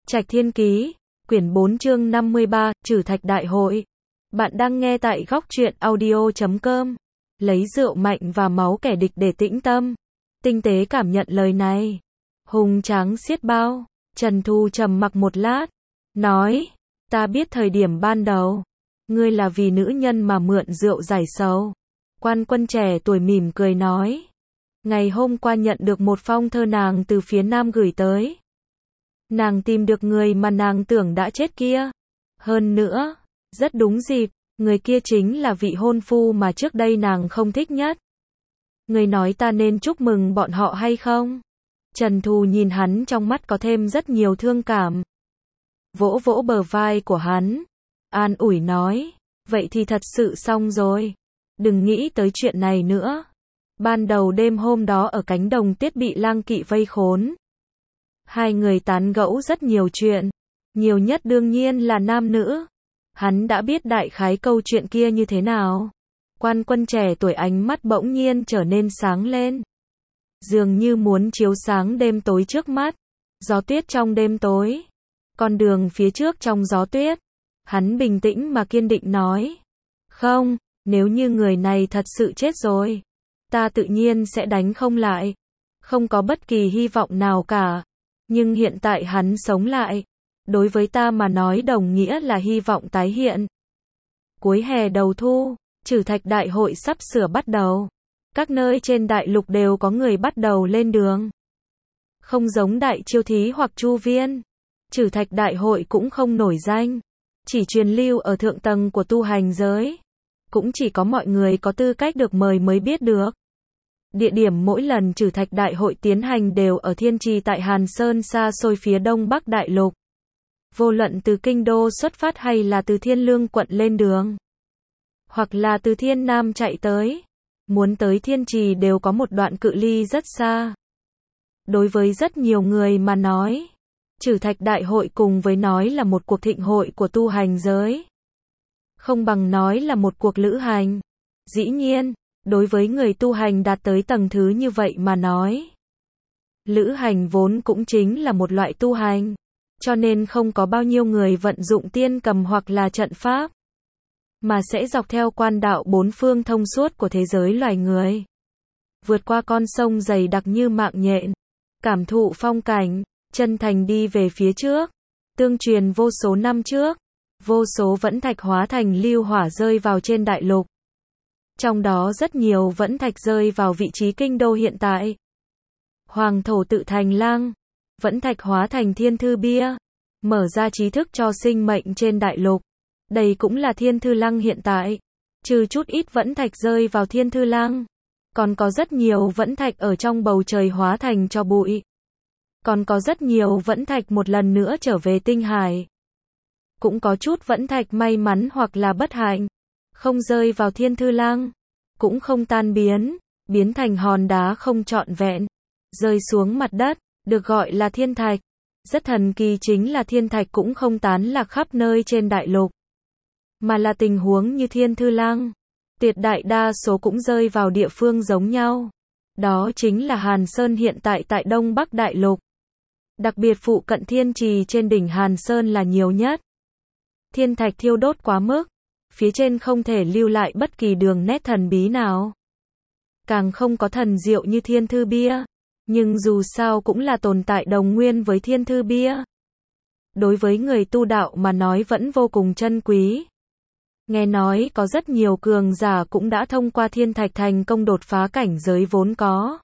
Trạch Thiên Ký, quyển 4 chương 53, Trử Thạch Đại Hội. Bạn đang nghe tại góc truyện audio.com. Lấy rượu mạnh và máu kẻ địch để tĩnh tâm. Tinh tế cảm nhận lời này. Hùng tráng xiết bao. Trần Thu trầm mặc một lát. Nói, ta biết thời điểm ban đầu. Ngươi là vì nữ nhân mà mượn rượu giải sầu. Quan Quân trẻ tuổi mỉm cười nói. Ngày hôm qua nhận được một phong thơ nàng từ phía Nam gửi tới. Nàng tìm được người mà nàng tưởng đã chết kia. Hơn nữa, rất đúng dịp, người kia chính là vị hôn phu mà trước đây nàng không thích nhất. Người nói ta nên chúc mừng bọn họ hay không? Trần Thù nhìn hắn trong mắt có thêm rất nhiều thương cảm. Vỗ vỗ bờ vai của hắn, an ủi nói, vậy thì thật sự xong rồi. Đừng nghĩ tới chuyện này nữa. Ban đầu đêm hôm đó ở cánh đồng Tiết bị lang kỵ vây khốn. Hai người tán gẫu rất nhiều chuyện, nhiều nhất đương nhiên là nam nữ. Hắn đã biết đại khái câu chuyện kia như thế nào. Quan Quân trẻ tuổi ánh mắt bỗng nhiên trở nên sáng lên. Dường như muốn chiếu sáng đêm tối trước mắt. Gió tuyết trong đêm tối. Con đường phía trước trong gió tuyết. Hắn bình tĩnh mà kiên định nói. Không, nếu như người này thật sự chết rồi, ta tự nhiên sẽ đánh không lại. Không có bất kỳ hy vọng nào cả. Nhưng hiện tại hắn sống lại. Đối với ta mà nói đồng nghĩa là hy vọng tái hiện. Cuối hè đầu thu, Trử Thạch Đại hội sắp sửa bắt đầu. Các nơi trên đại lục đều có người bắt đầu lên đường. Không giống Đại Chiêu Thí hoặc Chu Viên, Trử Thạch Đại hội cũng không nổi danh. Chỉ truyền lưu ở thượng tầng của tu hành giới. Cũng chỉ có mọi người có tư cách được mời mới biết được. Địa điểm mỗi lần Trử Thạch Đại hội tiến hành đều ở Thiên Trì tại Hàn Sơn xa xôi phía đông bắc đại lục. Vô luận từ Kinh Đô xuất phát hay là từ Thiên Lương quận lên đường, hoặc là từ Thiên Nam chạy tới, muốn tới Thiên Trì đều có một đoạn cự ly rất xa. Đối với rất nhiều người mà nói, Trử Thạch Đại hội cùng với nói là một cuộc thịnh hội của tu hành giới, không bằng nói là một cuộc lữ hành. Dĩ nhiên, đối với người tu hành đạt tới tầng thứ như vậy mà nói, lữ hành vốn cũng chính là một loại tu hành, cho nên không có bao nhiêu người vận dụng tiên cầm hoặc là trận pháp, mà sẽ dọc theo quan đạo bốn phương thông suốt của thế giới loài người, vượt qua con sông dày đặc như mạng nhện, cảm thụ phong cảnh, chân thành đi về phía trước. Tương truyền vô số năm trước, vô số vẫn thạch hóa thành lưu hỏa rơi vào trên đại lục. Trong đó rất nhiều vẫn thạch rơi vào vị trí kinh đô hiện tại. Hoàng thổ tự thành lang, vẫn thạch hóa thành thiên thư bia, mở ra trí thức cho sinh mệnh trên đại lục. Đây cũng là thiên thư lăng hiện tại. Trừ chút ít vẫn thạch rơi vào thiên thư lăng, còn có rất nhiều vẫn thạch ở trong bầu trời hóa thành tro bụi. Còn có rất nhiều vẫn thạch một lần nữa trở về tinh hải. Cũng có chút vẫn thạch may mắn hoặc là bất hạnh, không rơi vào thiên thư lăng, cũng không tan biến, biến thành hòn đá không trọn vẹn, rơi xuống mặt đất, được gọi là thiên thạch. Rất thần kỳ chính là thiên thạch cũng không tán lạc khắp nơi trên đại lục, mà là tình huống như thiên thư lăng, tuyệt đại đa số cũng rơi vào địa phương giống nhau. Đó chính là Hàn Sơn hiện tại tại Đông Bắc đại lục. Đặc biệt phụ cận Thiên Trì trên đỉnh Hàn Sơn là nhiều nhất. Thiên thạch thiêu đốt quá mức, phía trên không thể lưu lại bất kỳ đường nét thần bí nào. Càng không có thần diệu như thiên thư bia, nhưng dù sao cũng là tồn tại đồng nguyên với thiên thư bia. Đối với người tu đạo mà nói vẫn vô cùng chân quý. Nghe nói có rất nhiều cường giả cũng đã thông qua thiên thạch thành công đột phá cảnh giới vốn có.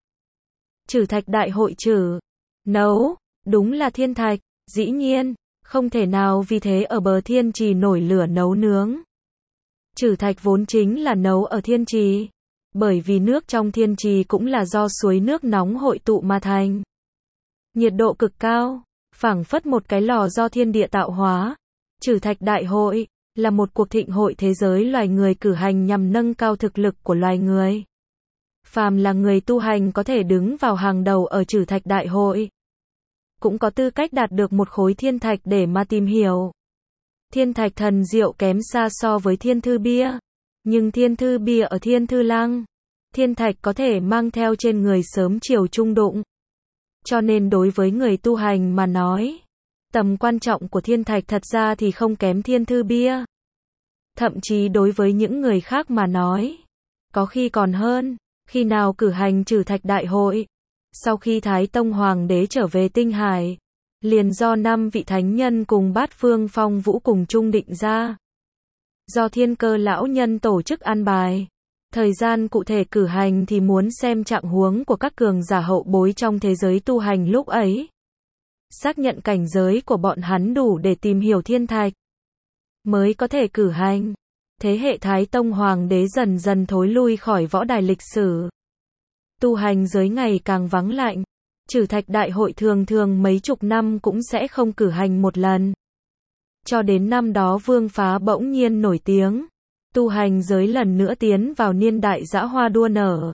Trử Thạch Đại hội trử, nấu, đúng là thiên thạch, dĩ nhiên, không thể nào vì thế ở bờ Thiên Trì nổi lửa nấu nướng. Trử thạch vốn chính là nấu ở Thiên Trì, bởi vì nước trong Thiên Trì cũng là do suối nước nóng hội tụ mà thành. Nhiệt độ cực cao, phảng phất một cái lò do thiên địa tạo hóa. Trử Thạch Đại hội là một cuộc thịnh hội thế giới loài người cử hành nhằm nâng cao thực lực của loài người. Phàm là người tu hành có thể đứng vào hàng đầu ở Trử Thạch Đại hội, cũng có tư cách đạt được một khối thiên thạch để mà tìm hiểu. Thiên thạch thần diệu kém xa so với thiên thư bia, nhưng thiên thư bia ở thiên thư lăng, thiên thạch có thể mang theo trên người sớm chiều chung đụng. Cho nên đối với người tu hành mà nói, Tầm quan trọng của thiên thạch thật ra thì không kém thiên thư bia. Thậm chí đối với những người khác mà nói, có khi còn hơn. Khi nào cử hành trừ thạch đại hội, sau khi Thái Tông Hoàng đế trở về Tinh Hải, liền do 5 vị thánh nhân cùng Bát Phương Phong Vũ cùng chung định ra. Do Thiên Cơ lão nhân tổ chức an bài. Thời gian cụ thể cử hành thì muốn xem trạng huống của các cường giả hậu bối trong thế giới tu hành lúc ấy. Xác nhận cảnh giới của bọn hắn đủ để tìm hiểu thiên thạch, mới có thể cử hành. Thế hệ Thái Tông Hoàng đế dần dần thối lui khỏi võ đài lịch sử. Tu hành giới ngày càng vắng lạnh. Trừ thạch đại hội thường thường mấy chục năm cũng sẽ không cử hành một lần. Cho đến năm đó Vương Phá bỗng nhiên nổi tiếng. Tu hành giới lần nữa tiến vào niên đại dã hoa đua nở.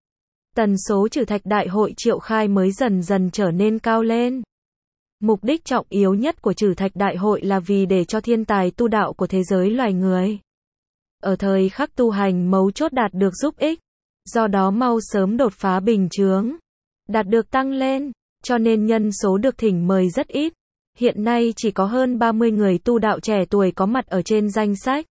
Tần số trừ thạch đại hội triệu khai mới dần dần trở nên cao lên. Mục đích trọng yếu nhất của trừ thạch đại hội là vì để cho thiên tài tu đạo của thế giới loài người ở thời khắc tu hành mấu chốt đạt được giúp ích, do đó mau sớm đột phá bình chướng, đạt được tăng lên, cho nên nhân số được thỉnh mời rất ít. Hiện nay chỉ có hơn 30 người tu đạo trẻ tuổi có mặt ở trên danh sách.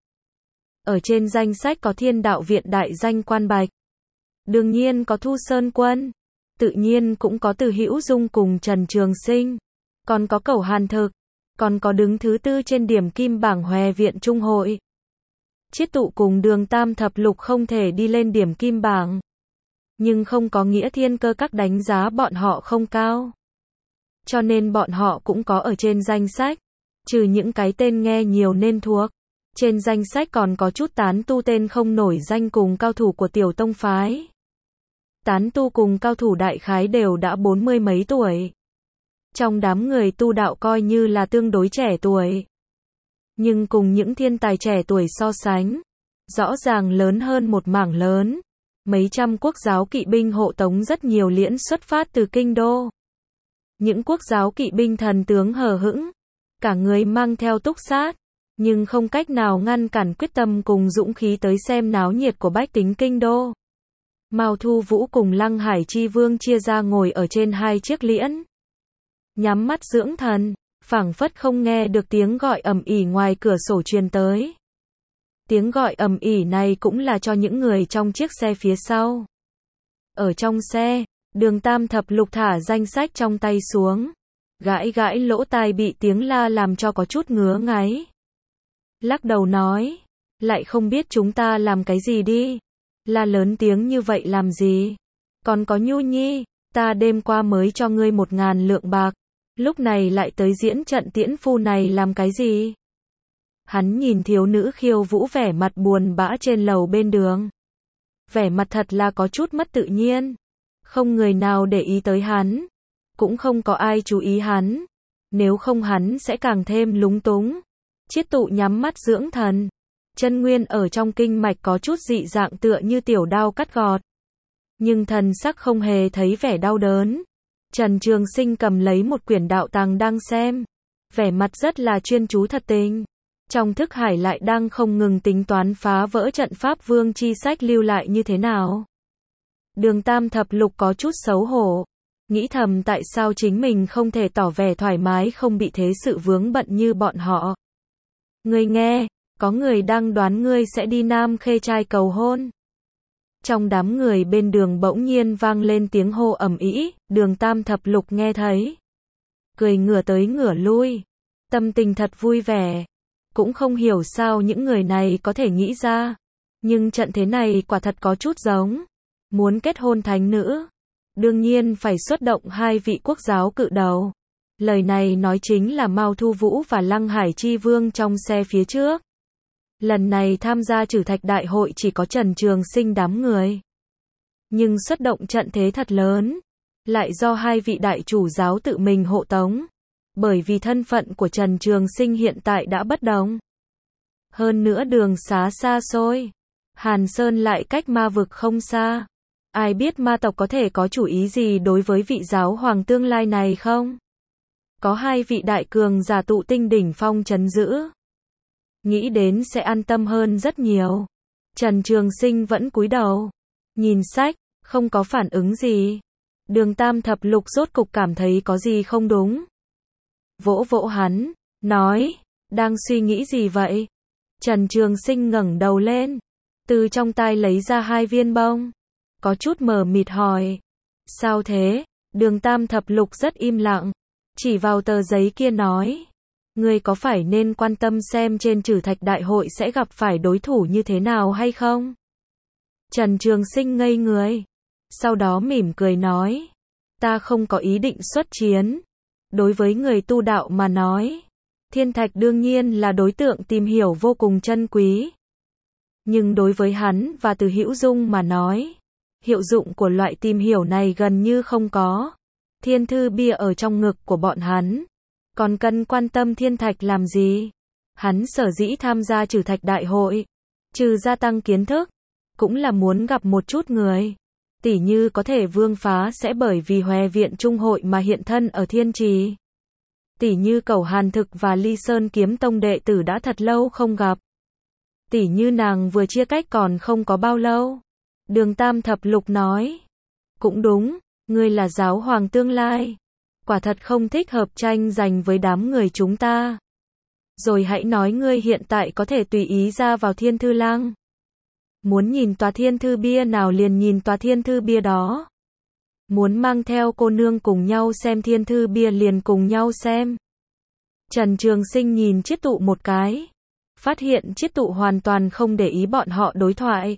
Ở trên danh sách có Thiên Đạo Viện đại danh Quan Bạch. Đương nhiên có Thu Sơn Quân. Tự nhiên cũng có Từ Hữu Dung cùng Trần Trường Sinh. Còn có Cẩu Hàn Thực. Còn có đứng thứ 4 trên điểm kim bảng Hòe Viện Trung Hội. Chiết Tụ cùng Đường Tam Thập Lục không thể đi lên điểm kim bảng. Nhưng không có nghĩa Thiên Cơ các đánh giá bọn họ không cao. Cho nên bọn họ cũng có ở trên danh sách. Trừ những cái tên nghe nhiều nên thuộc. Trên danh sách còn có chút tán tu tên không nổi danh cùng cao thủ của tiểu tông phái. Tán tu cùng cao thủ đại khái đều đã 40 mấy tuổi. Trong đám người tu đạo coi như là tương đối trẻ tuổi. Nhưng cùng những thiên tài trẻ tuổi so sánh, rõ ràng lớn hơn một mảng lớn. Mấy trăm quốc giáo kỵ binh hộ tống rất nhiều liễn xuất phát từ kinh đô. Những quốc giáo kỵ binh thần tướng hờ hững, cả người mang theo túc sát, nhưng không cách nào ngăn cản quyết tâm cùng dũng khí tới xem náo nhiệt của bách tính kinh đô. Mao Thu Vũ cùng Lăng Hải Chi Vương chia ra ngồi ở trên 2 chiếc liễn, nhắm mắt dưỡng thần, phảng phất không nghe được tiếng gọi ầm ĩ ngoài cửa sổ truyền tới. Tiếng gọi ầm ĩ này cũng là cho những người trong chiếc xe phía sau. Ở trong xe, Đường Tam Thập Lục thả danh sách trong tay xuống, gãi gãi lỗ tai bị tiếng la làm cho có chút ngứa ngáy. Lắc đầu nói, lại không biết chúng ta làm cái gì đi. La lớn tiếng như vậy làm gì? Còn có Nhu Nhi, ta đêm qua mới cho ngươi 1000 lượng bạc. Lúc này lại tới diễn trận tiễn phu này làm cái gì? Hắn nhìn thiếu nữ khiêu vũ vẻ mặt buồn bã trên lầu bên đường. Vẻ mặt thật là có chút mất tự nhiên. Không người nào để ý tới hắn. Cũng không có ai chú ý hắn. Nếu không hắn sẽ càng thêm lúng túng. Chiết Tụ nhắm mắt dưỡng thần. Chân nguyên ở trong kinh mạch có chút dị dạng tựa như tiểu đao cắt gọt. Nhưng thần sắc không hề thấy vẻ đau đớn. Trần Trường Sinh cầm lấy một quyển đạo tàng đang xem. Vẻ mặt rất là chuyên chú thật tình. Trong thức hải lại đang không ngừng tính toán phá vỡ trận pháp vương chi sách lưu lại như thế nào. Đường Tam Thập Lục có chút xấu hổ. Nghĩ thầm tại sao chính mình không thể tỏ vẻ thoải mái không bị thế sự vướng bận như bọn họ. Ngươi nghe, có người đang đoán ngươi sẽ đi Nam Khê trai cầu hôn. Trong đám người bên đường bỗng nhiên vang lên tiếng hô ầm ĩ, Đường Tam Thập Lục nghe thấy. Cười ngửa tới ngửa lui. Tâm tình thật vui vẻ. Cũng không hiểu sao những người này có thể nghĩ ra. Nhưng trận thế này quả thật có chút giống. Muốn kết hôn thánh nữ. Đương nhiên phải xuất động 2 vị quốc giáo cự đầu. Lời này nói chính là Mao Thu Vũ và Lăng Hải Chi Vương trong xe phía trước. Lần này tham gia trừ thạch đại hội chỉ có Trần Trường Sinh đám người. Nhưng xuất động trận thế thật lớn. Lại do 2 vị đại chủ giáo tự mình hộ tống. Bởi vì thân phận của Trần Trường Sinh hiện tại đã bất đồng. Hơn nữa đường xá xa xôi. Hàn Sơn lại cách ma vực không xa. Ai biết ma tộc có thể có chủ ý gì đối với vị giáo hoàng tương lai này không? Có 2 vị đại cường giả tụ tinh đỉnh phong trấn giữ. Nghĩ đến sẽ an tâm hơn rất nhiều. Trần Trường Sinh vẫn cúi đầu. Nhìn sách, không có phản ứng gì. Đường Tam Thập Lục rốt cục cảm thấy có gì không đúng. vỗ vỗ hắn, nói, đang suy nghĩ gì vậy? Trần Trường Sinh ngẩng đầu lên, từ trong tai lấy ra 2 viên bông, có chút mờ mịt hỏi, sao thế? Đường Tam Thập Lục rất im lặng, chỉ vào tờ giấy kia nói, ngươi có phải nên quan tâm xem trên trừ thạch đại hội sẽ gặp phải đối thủ như thế nào hay không? Trần Trường Sinh ngây người, sau đó mỉm cười nói, ta không có ý định xuất chiến. Đối với người tu đạo mà nói, thiên thạch đương nhiên là đối tượng tìm hiểu vô cùng chân quý. Nhưng đối với hắn và Từ Hữu Dung mà nói, hiệu dụng của loại tìm hiểu này gần như không có. Thiên thư bia ở trong ngực của bọn hắn, còn cần quan tâm thiên thạch làm gì? Hắn sở dĩ tham gia trừ thạch đại hội, trừ gia tăng kiến thức, cũng là muốn gặp một chút người. Tỉ như có thể Vương Phá sẽ bởi vì Hòe Viện Trung hội mà hiện thân ở Thiên Trì. Tỉ như Cẩu Hàn Thực và Ly Sơn Kiếm Tông đệ tử đã thật lâu không gặp. Tỉ như nàng vừa chia cách còn không có bao lâu. Đường Tam Thập Lục nói, cũng đúng, ngươi là giáo hoàng tương lai, quả thật không thích hợp tranh giành với đám người chúng ta. Rồi hãy nói ngươi hiện tại có thể tùy ý ra vào Thiên Thư Lăng. Muốn nhìn tòa thiên thư bia nào liền nhìn tòa thiên thư bia đó. Muốn mang theo cô nương cùng nhau xem thiên thư bia liền cùng nhau xem. Trần Trường Sinh nhìn Chiết Tụ một cái, phát hiện Chiết Tụ hoàn toàn không để ý bọn họ đối thoại.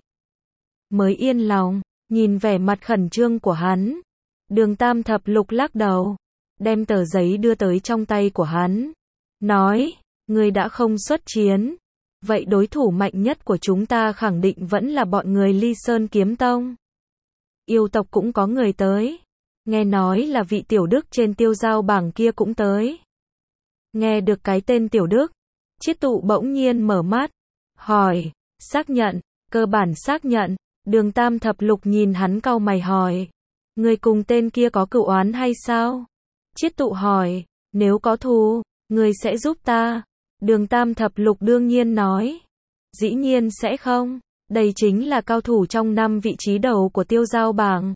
Mới yên lòng, nhìn vẻ mặt khẩn trương của hắn. Đường Tam Thập Lục lắc đầu, đem tờ giấy đưa tới trong tay của hắn. Nói, ngươi đã không xuất chiến. Vậy đối thủ mạnh nhất của chúng ta khẳng định vẫn là bọn người Ly Sơn Kiếm Tông. Yêu tộc cũng có người tới. Nghe nói là vị Tiểu Đức trên tiêu giao bảng kia cũng tới. Nghe được cái tên Tiểu Đức, Chiết Tụ bỗng nhiên mở mắt, hỏi, xác nhận, cơ bản xác nhận. Đường Tam Thập Lục nhìn hắn cau mày hỏi, người cùng tên kia có cựu oán hay sao? Chiết Tụ hỏi, nếu có thù, người sẽ giúp ta. Đường Tam Thập Lục đương nhiên nói, dĩ nhiên sẽ không, đây chính là cao thủ trong 5 vị trí đầu của tiêu giao bảng.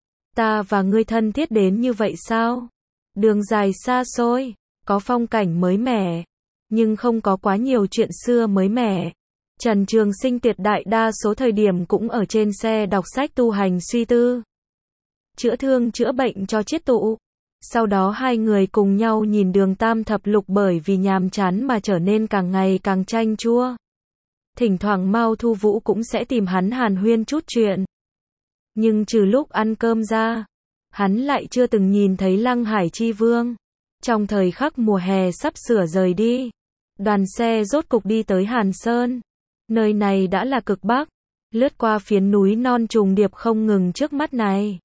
Ta và ngươi thân thiết đến như vậy sao? Đường dài xa xôi, có phong cảnh mới mẻ, nhưng không có quá nhiều chuyện xưa mới mẻ. Trần Trường Sinh tuyệt đại đa số thời điểm cũng ở trên xe đọc sách tu hành suy tư, chữa thương chữa bệnh cho Chiết Tụ. Sau đó hai người cùng nhau nhìn Đường Tam Thập Lục bởi vì nhàm chán mà trở nên càng ngày càng chanh chua. Thỉnh thoảng Mao Thu Vũ cũng sẽ tìm hắn hàn huyên chút chuyện. Nhưng trừ lúc ăn cơm ra, hắn lại chưa từng nhìn thấy Lăng Hải Chi Vương. Trong thời khắc mùa hè sắp sửa rời đi, đoàn xe rốt cục đi tới Hàn Sơn. Nơi này đã là cực Bắc, lướt qua phiến núi non trùng điệp không ngừng trước mắt này.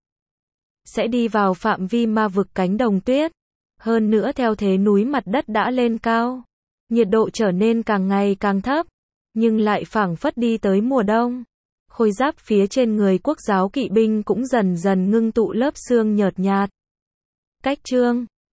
Sẽ đi vào phạm vi ma vực cánh đồng tuyết. Hơn nữa theo thế núi mặt đất đã lên cao, nhiệt độ trở nên càng ngày càng thấp, nhưng lại phảng phất đi tới mùa đông. Khôi giáp phía trên người Quốc giáo kỵ binh cũng dần dần ngưng tụ lớp sương nhợt nhạt. Cách chương